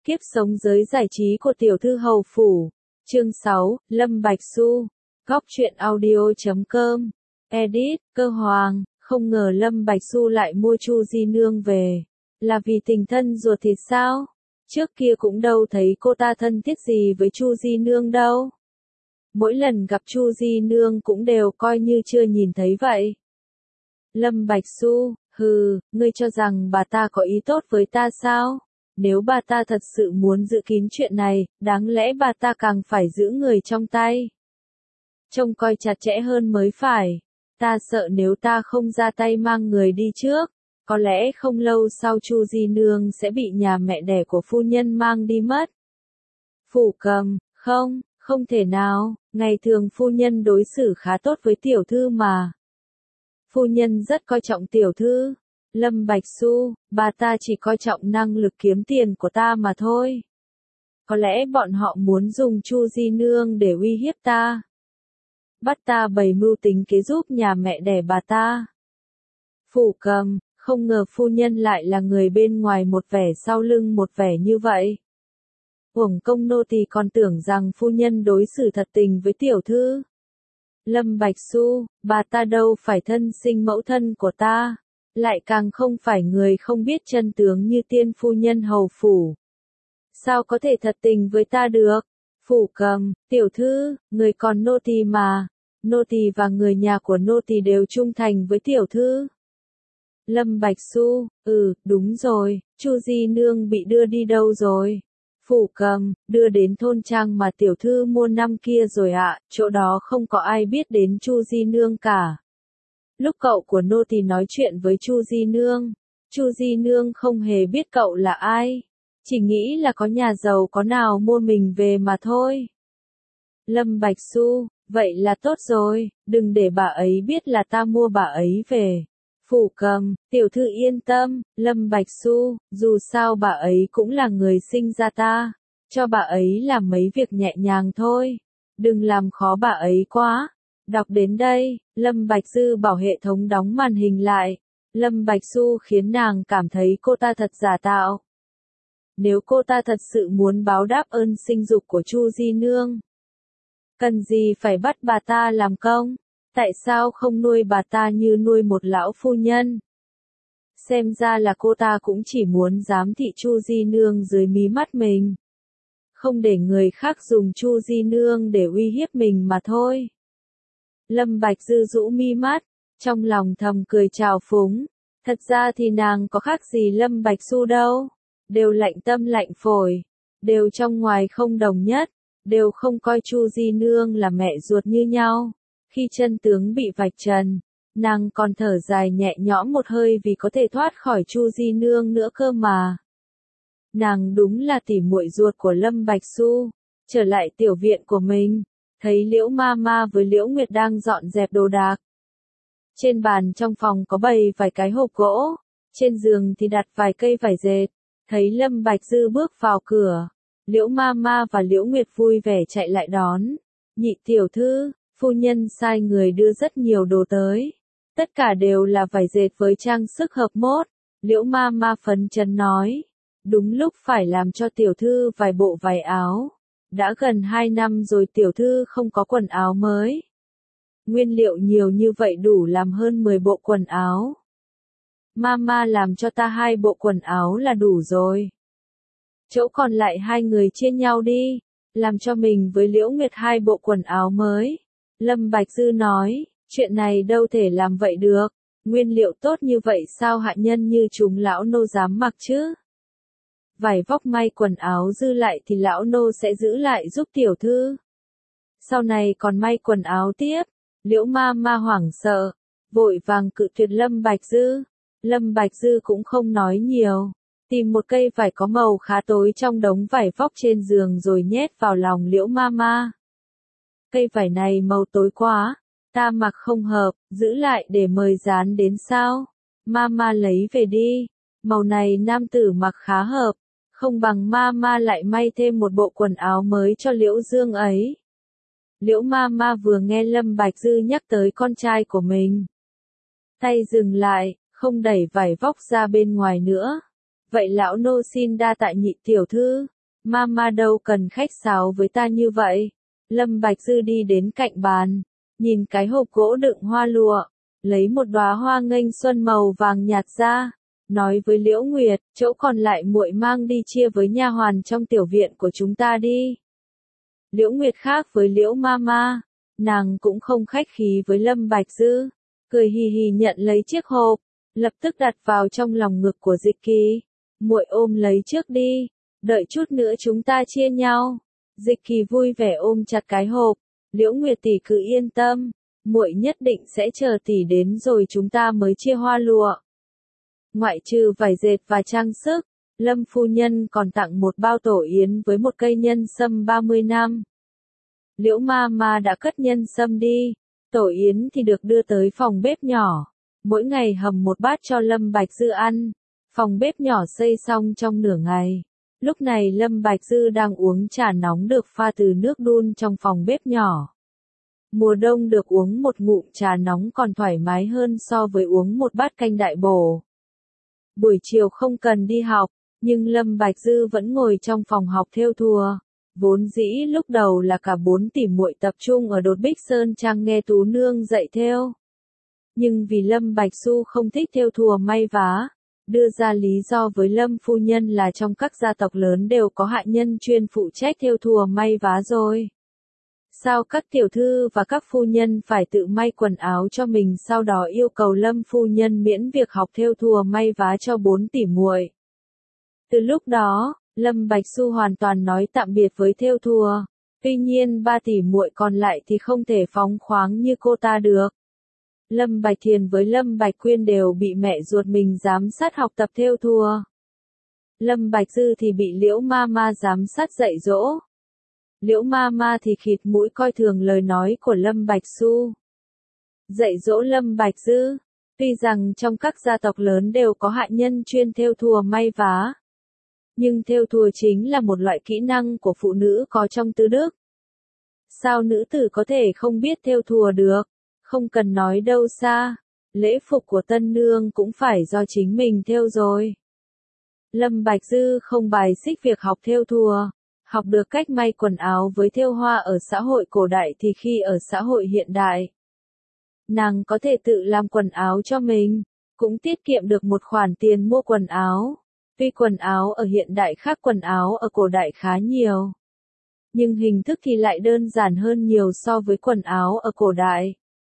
Kiếp sống giới giải trí của tiểu thư hầu phủ. Chương 6, Lâm Bạch Xu. Góc truyện audio.com. Edit, Cơ Hoàng. Không ngờ Lâm Bạch Xu lại mua Chu Di Nương về. Là vì tình thân ruột thịt sao? Trước kia cũng đâu thấy cô ta thân thiết gì với Chu Di Nương đâu. Mỗi lần gặp Chu Di Nương cũng đều coi như chưa nhìn thấy vậy. Lâm Bạch Xu, hừ, ngươi cho rằng bà ta có ý tốt với ta sao? Nếu bà ta thật sự muốn giữ kín chuyện này, đáng lẽ bà ta càng phải giữ người trong tay. Trông coi chặt chẽ hơn mới phải. Ta sợ nếu ta không ra tay mang người đi trước, có lẽ không lâu sau Chu Di Nương sẽ bị nhà mẹ đẻ của phu nhân mang đi mất. Phủ Cầm, không thể nào, ngày thường phu nhân đối xử khá tốt với tiểu thư mà. Phu nhân rất coi trọng tiểu thư. Lâm Bạch Xu, bà ta chỉ coi trọng năng lực kiếm tiền của ta mà thôi. Có lẽ bọn họ muốn dùng Chu Di Nương để uy hiếp ta. Bắt ta bày mưu tính kế giúp nhà mẹ đẻ bà ta. Phủ Cầm, không ngờ phu nhân lại là người bên ngoài một vẻ sau lưng một vẻ như vậy. Uổng công nô tỳ còn tưởng rằng phu nhân đối xử thật tình với tiểu thư. Lâm Bạch Xu, bà ta đâu phải thân sinh mẫu thân của ta. Lại càng không phải người không biết chân tướng như tiên phu nhân hầu phủ. Sao có thể thật tình với ta được? Phủ Cầm, tiểu thư, người còn nô tỳ mà. Nô tỳ và người nhà của nô tỳ đều trung thành với tiểu thư. Lâm Bạch Xu, đúng rồi, Chu Di Nương bị đưa đi đâu rồi? Phủ Cầm, đưa đến thôn trang mà tiểu thư mua năm kia rồi ạ, chỗ đó không có ai biết đến Chu Di Nương cả. Lúc cậu của nô tỳ nói chuyện với Chu Di Nương không hề biết cậu là ai. Chỉ nghĩ là có nhà giàu có nào mua mình về mà thôi. Lâm Bạch Xu, vậy là tốt rồi, đừng để bà ấy biết là ta mua bà ấy về. Phủ Cầm, tiểu thư yên tâm, Lâm Bạch Xu, dù sao bà ấy cũng là người sinh ra ta. Cho bà ấy làm mấy việc nhẹ nhàng thôi. Đừng làm khó bà ấy quá. Đọc đến đây, Lâm Bạch Dư bảo hệ thống đóng màn hình lại. Lâm Bạch Xu khiến nàng cảm thấy cô ta thật giả tạo. Nếu cô ta thật sự muốn báo đáp ơn sinh dục của Chu Di Nương, cần gì phải bắt bà ta làm công? Tại sao không nuôi bà ta như nuôi một lão phu nhân? Xem ra là cô ta cũng chỉ muốn giám thị Chu Di Nương dưới mí mắt mình. Không để người khác dùng Chu Di Nương để uy hiếp mình mà thôi. Lâm Bạch Dư rũ mi mắt, trong lòng thầm cười trào phúng. Thật ra thì nàng có khác gì Lâm Bạch Xu đâu. Đều lạnh tâm lạnh phổi. Đều trong ngoài không đồng nhất. Đều không coi Chu Di Nương là mẹ ruột như nhau. Khi chân tướng bị vạch trần, nàng còn thở dài nhẹ nhõm một hơi vì có thể thoát khỏi Chu Di Nương nữa cơ mà. Nàng đúng là tỉ muội ruột của Lâm Bạch Xu. Trở lại tiểu viện của mình, thấy Liễu Ma Ma với Liễu Nguyệt đang dọn dẹp đồ đạc. Trên bàn trong phòng có bày vài cái hộp gỗ, trên giường thì đặt vài cây vải dệt. Thấy Lâm Bạch Dư bước vào cửa, Liễu Ma Ma và Liễu Nguyệt vui vẻ chạy lại đón. Nhị tiểu thư, phu nhân sai người đưa rất nhiều đồ tới. Tất cả đều là vải dệt với trang sức hợp mốt. Liễu Ma Ma phấn chấn nói. Đúng lúc phải làm cho tiểu thư vài bộ váy áo. Đã gần 2 năm rồi tiểu thư không có quần áo mới. Nguyên liệu nhiều như vậy đủ làm hơn 10 bộ quần áo. Mama làm cho ta 2 bộ quần áo là đủ rồi. Chỗ còn lại 2 người chia nhau đi. Làm cho mình với Liễu Nguyệt 2 bộ quần áo mới. Lâm Bạch Dư nói, chuyện này đâu thể làm vậy được. Nguyên liệu tốt như vậy sao hạ nhân như chúng lão nô dám mặc chứ? Vải vóc may quần áo dư lại thì lão nô sẽ giữ lại giúp tiểu thư. Sau này còn may quần áo tiếp. Liễu Ma Ma hoảng sợ, vội vàng cự tuyệt Lâm Bạch Dư. Lâm Bạch Dư cũng không nói nhiều, tìm một cây vải có màu khá tối trong đống vải vóc trên giường rồi nhét vào lòng Liễu Ma Ma. Cây vải này màu tối quá, ta mặc không hợp, giữ lại để mời dán đến sao? Mama lấy về đi, màu này nam tử mặc khá hợp, không bằng Mama lại may thêm một bộ quần áo mới cho Liễu Dương ấy. Liễu Ma Ma vừa nghe Lâm Bạch Dư nhắc tới con trai của mình, tay dừng lại, không đẩy vải vóc ra bên ngoài nữa. Vậy lão nô xin đa tạ nhị tiểu thư, Mama đâu cần khách sáo với ta như vậy. Lâm Bạch Dư đi đến cạnh bàn, nhìn cái hộp gỗ đựng hoa lụa, lấy một đóa hoa nghênh xuân màu vàng nhạt ra, nói với Liễu Nguyệt, chỗ còn lại muội mang đi chia với nha hoàn trong tiểu viện của chúng ta đi. Liễu Nguyệt khác với Liễu Mama, nàng cũng không khách khí với Lâm Bạch Dư, cười hì hì nhận lấy chiếc hộp, lập tức đặt vào trong lòng ngực của Dịch Kỳ. Muội ôm lấy trước đi, đợi chút nữa chúng ta chia nhau. Dịch Kỳ vui vẻ ôm chặt cái hộp, Liễu Nguyệt tỷ cứ yên tâm, muội nhất định sẽ chờ tỷ đến rồi chúng ta mới chia hoa lụa. Ngoại trừ vải dệt và trang sức, Lâm phu nhân còn tặng một bao tổ yến với một cây nhân sâm 30 năm. Liễu Mama đã cất nhân sâm đi, tổ yến thì được đưa tới phòng bếp nhỏ, mỗi ngày hầm một bát cho Lâm Bạch Dư ăn. Phòng bếp nhỏ xây xong trong nửa ngày. Lúc này Lâm Bạch Dư đang uống trà nóng được pha từ nước đun trong phòng bếp nhỏ. Mùa đông được uống một ngụm trà nóng còn thoải mái hơn so với uống một bát canh đại bổ. Buổi chiều không cần đi học, nhưng Lâm Bạch Dư vẫn ngồi trong phòng học thêu thùa. Vốn dĩ lúc đầu là cả 4 tỷ muội tập trung ở đột Bích Sơn Trang nghe Tú Nương dạy thêu. Nhưng vì Lâm Bạch Du không thích thêu thùa may vá, đưa ra lý do với Lâm phu nhân là trong các gia tộc lớn đều có hạ nhân chuyên phụ trách thêu thùa may vá rồi. Sao các tiểu thư và các phu nhân phải tự may quần áo cho mình, sau đó yêu cầu Lâm phu nhân miễn việc học thêu thùa may vá cho 4 tỷ muội. Từ lúc đó, Lâm Bạch Du hoàn toàn nói tạm biệt với thêu thùa. Tuy nhiên 3 tỷ muội còn lại thì không thể phóng khoáng như cô ta được. Lâm Bạch Thiền với Lâm Bạch Quyên đều bị mẹ ruột mình giám sát học tập thêu thùa. Lâm Bạch Dư thì bị Liễu Mama giám sát dạy dỗ. Liễu Mama thì khịt mũi coi thường lời nói của Lâm Bạch Du. Dạy dỗ Lâm Bạch Dư, tuy rằng trong các gia tộc lớn đều có hạ nhân chuyên thêu thùa may vá, nhưng thêu thùa chính là một loại kỹ năng của phụ nữ có trong tứ đức. Sao nữ tử có thể không biết thêu thùa được? Không cần nói đâu xa, lễ phục của tân nương cũng phải do chính mình thêu rồi. Lâm Bạch Dư không bài xích việc học thêu thùa, học được cách may quần áo với thêu hoa ở xã hội cổ đại thì khi ở xã hội hiện đại, nàng có thể tự làm quần áo cho mình, cũng tiết kiệm được một khoản tiền mua quần áo. Tuy quần áo ở hiện đại khác quần áo ở cổ đại khá nhiều, nhưng hình thức thì lại đơn giản hơn nhiều so với quần áo ở cổ đại.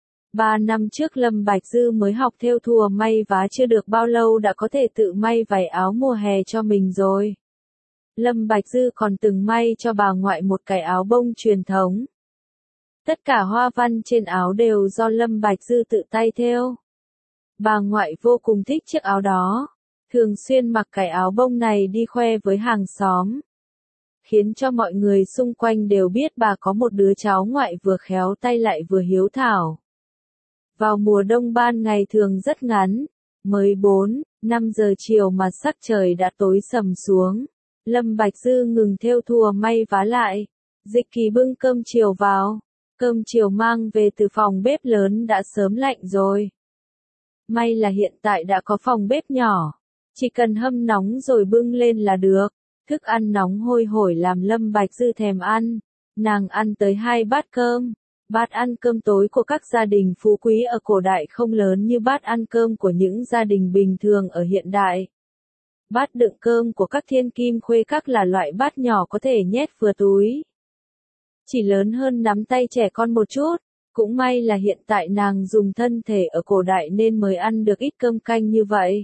3 năm trước Lâm Bạch Dư mới học thêu thùa may vá chưa được bao lâu đã có thể tự may váy áo mùa hè cho mình rồi. Lâm Bạch Dư còn từng may cho bà ngoại một cái áo bông truyền thống. Tất cả hoa văn trên áo đều do Lâm Bạch Dư tự tay thêu. Bà ngoại vô cùng thích chiếc áo đó, thường xuyên mặc cái áo bông này đi khoe với hàng xóm, khiến cho mọi người xung quanh đều biết bà có một đứa cháu ngoại vừa khéo tay lại vừa hiếu thảo. Vào mùa đông ban ngày thường rất ngắn, mới 4-5 giờ chiều mà sắc trời đã tối sầm xuống. Lâm Bạch Dư ngừng thêu thùa may vá lại. Dịch Kỳ bưng cơm chiều vào. Cơm chiều mang về từ phòng bếp lớn đã sớm lạnh rồi. May là hiện tại đã có phòng bếp nhỏ, chỉ cần hâm nóng rồi bưng lên là được. Thức ăn nóng hôi hổi làm Lâm Bạch Dư thèm ăn. Nàng ăn tới 2 bát cơm. Bát ăn cơm tối của các gia đình phú quý ở cổ đại không lớn như bát ăn cơm của những gia đình bình thường ở hiện đại. Bát đựng cơm của các thiên kim khuê các là loại bát nhỏ có thể nhét vừa túi. Chỉ lớn hơn nắm tay trẻ con một chút, cũng may là hiện tại nàng dùng thân thể ở cổ đại nên mới ăn được ít cơm canh như vậy.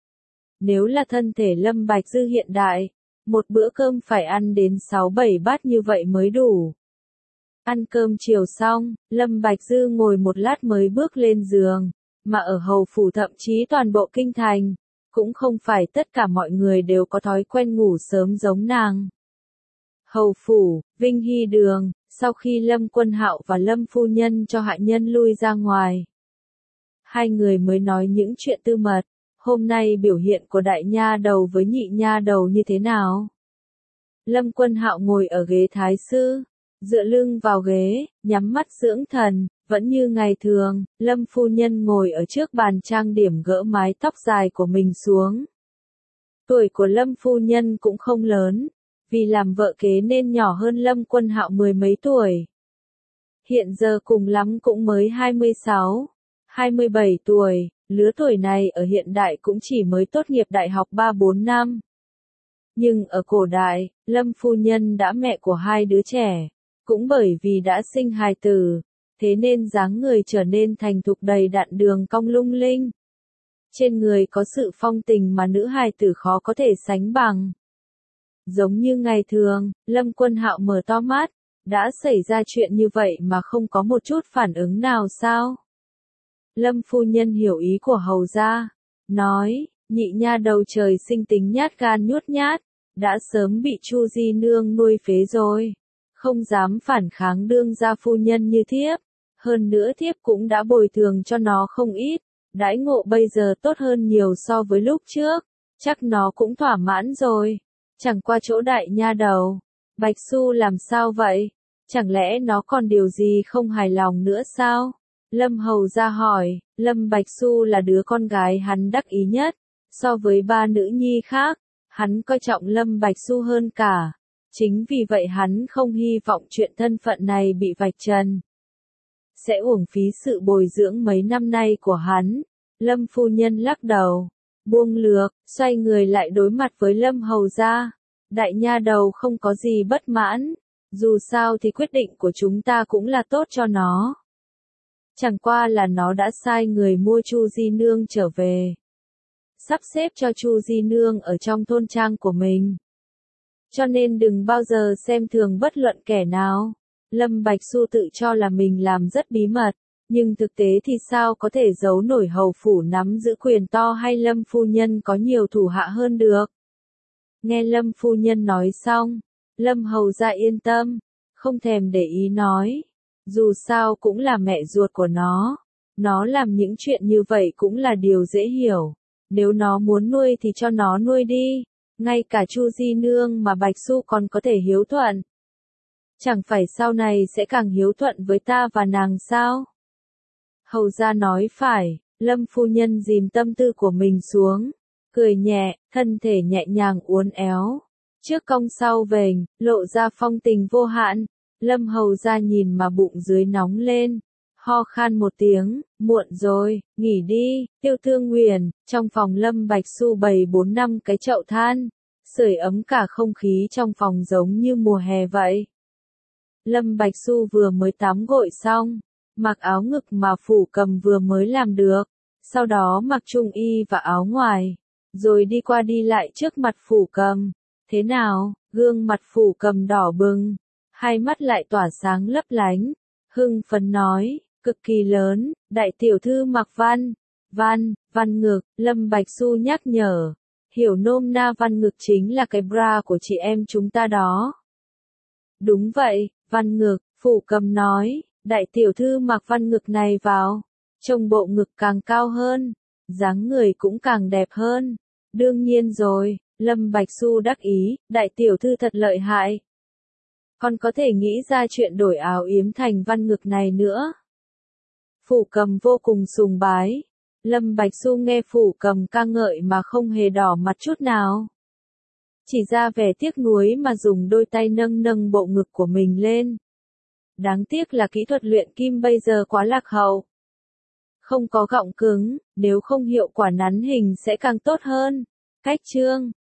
Nếu là thân thể Lâm Bạch Dư hiện đại, một bữa cơm phải ăn đến 6-7 bát như vậy mới đủ. Ăn cơm chiều xong, Lâm Bạch Dư ngồi một lát mới bước lên giường, mà ở hầu phủ thậm chí toàn bộ kinh thành, cũng không phải tất cả mọi người đều có thói quen ngủ sớm giống nàng. Hầu phủ, Vinh Hy Đường, sau khi Lâm Quân Hạo và Lâm phu nhân cho hạ nhân lui ra ngoài, hai người mới nói những chuyện tư mật. Hôm nay biểu hiện của đại nha đầu với nhị nha đầu như thế nào? Lâm Quân Hạo ngồi ở ghế thái sư, dựa lưng vào ghế, nhắm mắt dưỡng thần, vẫn như ngày thường. Lâm phu nhân ngồi ở trước bàn trang điểm gỡ mái tóc dài của mình xuống. Tuổi của Lâm phu nhân cũng không lớn, vì làm vợ kế nên nhỏ hơn Lâm Quân Hạo mười mấy tuổi. Hiện giờ cùng lắm cũng mới 26, 27 tuổi, lứa tuổi này ở hiện đại cũng chỉ mới tốt nghiệp đại học 3-4 năm. Nhưng ở cổ đại, Lâm phu nhân đã mẹ của hai đứa trẻ, cũng bởi vì đã sinh hài tử, thế nên dáng người trở nên thành thục đầy đặn đường cong lung linh. Trên người có sự phong tình mà nữ hài tử khó có thể sánh bằng. Giống như ngày thường, Lâm Quân Hạo mở to mắt, đã xảy ra chuyện như vậy mà không có một chút phản ứng nào sao? Lâm phu nhân hiểu ý của hầu gia, nói, nhị nha đầu trời sinh tính nhát gan nhút nhát, đã sớm bị Chu Di Nương nuôi phế rồi, không dám phản kháng đương gia phu nhân như thiếp, hơn nữa thiếp cũng đã bồi thường cho nó không ít, đãi ngộ bây giờ tốt hơn nhiều so với lúc trước, chắc nó cũng thỏa mãn rồi. Chẳng qua chỗ đại nha đầu, Bạch Xu làm sao vậy? Chẳng lẽ nó còn điều gì không hài lòng nữa sao? Lâm hầu gia hỏi, Lâm Bạch Xu là đứa con gái hắn đắc ý nhất, so với ba nữ nhi khác, hắn coi trọng Lâm Bạch Xu hơn cả. Chính vì vậy hắn không hy vọng chuyện thân phận này bị vạch trần. Sẽ uổng phí sự bồi dưỡng mấy năm nay của hắn. Lâm phu nhân lắc đầu, buông lược, xoay người lại đối mặt với Lâm hầu gia. Đại nha đầu không có gì bất mãn, dù sao thì quyết định của chúng ta cũng là tốt cho nó. Chẳng qua là nó đã sai người mua Chu Di Nương trở về, sắp xếp cho Chu Di Nương ở trong thôn trang của mình. Cho nên đừng bao giờ xem thường bất luận kẻ nào. Lâm Bạch Xu tự cho là mình làm rất bí mật, nhưng thực tế thì sao có thể giấu nổi hầu phủ nắm giữ quyền to hay Lâm phu nhân có nhiều thủ hạ hơn được. Nghe Lâm phu nhân nói xong, Lâm hầu gia yên tâm, không thèm để ý nói, dù sao cũng là mẹ ruột của nó làm những chuyện như vậy cũng là điều dễ hiểu, nếu nó muốn nuôi thì cho nó nuôi đi, ngay cả Chu Di Nương mà Bạch Xu còn có thể hiếu thuận. Chẳng phải sau này sẽ càng hiếu thuận với ta và nàng sao? Hầu gia nói phải, Lâm phu nhân dìm tâm tư của mình xuống, cười nhẹ, thân thể nhẹ nhàng uốn éo, trước cong sau vểnh, lộ ra phong tình vô hạn. Lâm hầu gia nhìn mà bụng dưới nóng lên, ho khan một tiếng, muộn rồi, nghỉ đi. Tiêu Thương Huyền, trong phòng Lâm Bạch Xu bày 4-5 cái chậu than, sưởi ấm cả không khí trong phòng giống như mùa hè vậy. Lâm Bạch Xu vừa mới tắm gội xong, mặc áo ngực mà Phủ Cầm vừa mới làm được, sau đó mặc trung y và áo ngoài, rồi đi qua đi lại trước mặt Phủ Cầm. Thế nào? Gương mặt Phủ Cầm đỏ bừng, hai mắt lại tỏa sáng lấp lánh, hưng phấn nói, cực kỳ lớn, đại tiểu thư mặc văn ngực. Lâm Bạch Xu nhắc nhở, hiểu nôm na văn ngực chính là cái bra của chị em chúng ta đó. Đúng vậy, văn ngực. Phủ Cầm nói, đại tiểu thư mặc văn ngực này vào, trông bộ ngực càng cao hơn, dáng người cũng càng đẹp hơn. Đương nhiên rồi, Lâm Bạch Xu đắc ý, đại tiểu thư thật lợi hại. Còn có thể nghĩ ra chuyện đổi áo yếm thành văn ngực này nữa. Phủ Cầm vô cùng sùng bái. Lâm Bạch Xu nghe Phủ Cầm ca ngợi mà không hề đỏ mặt chút nào. Chỉ ra vẻ tiếc nuối mà dùng đôi tay nâng nâng bộ ngực của mình lên. Đáng tiếc là kỹ thuật luyện kim bây giờ quá lạc hậu. Không có gọng cứng, nếu không hiệu quả nắn hình sẽ càng tốt hơn. Cách chương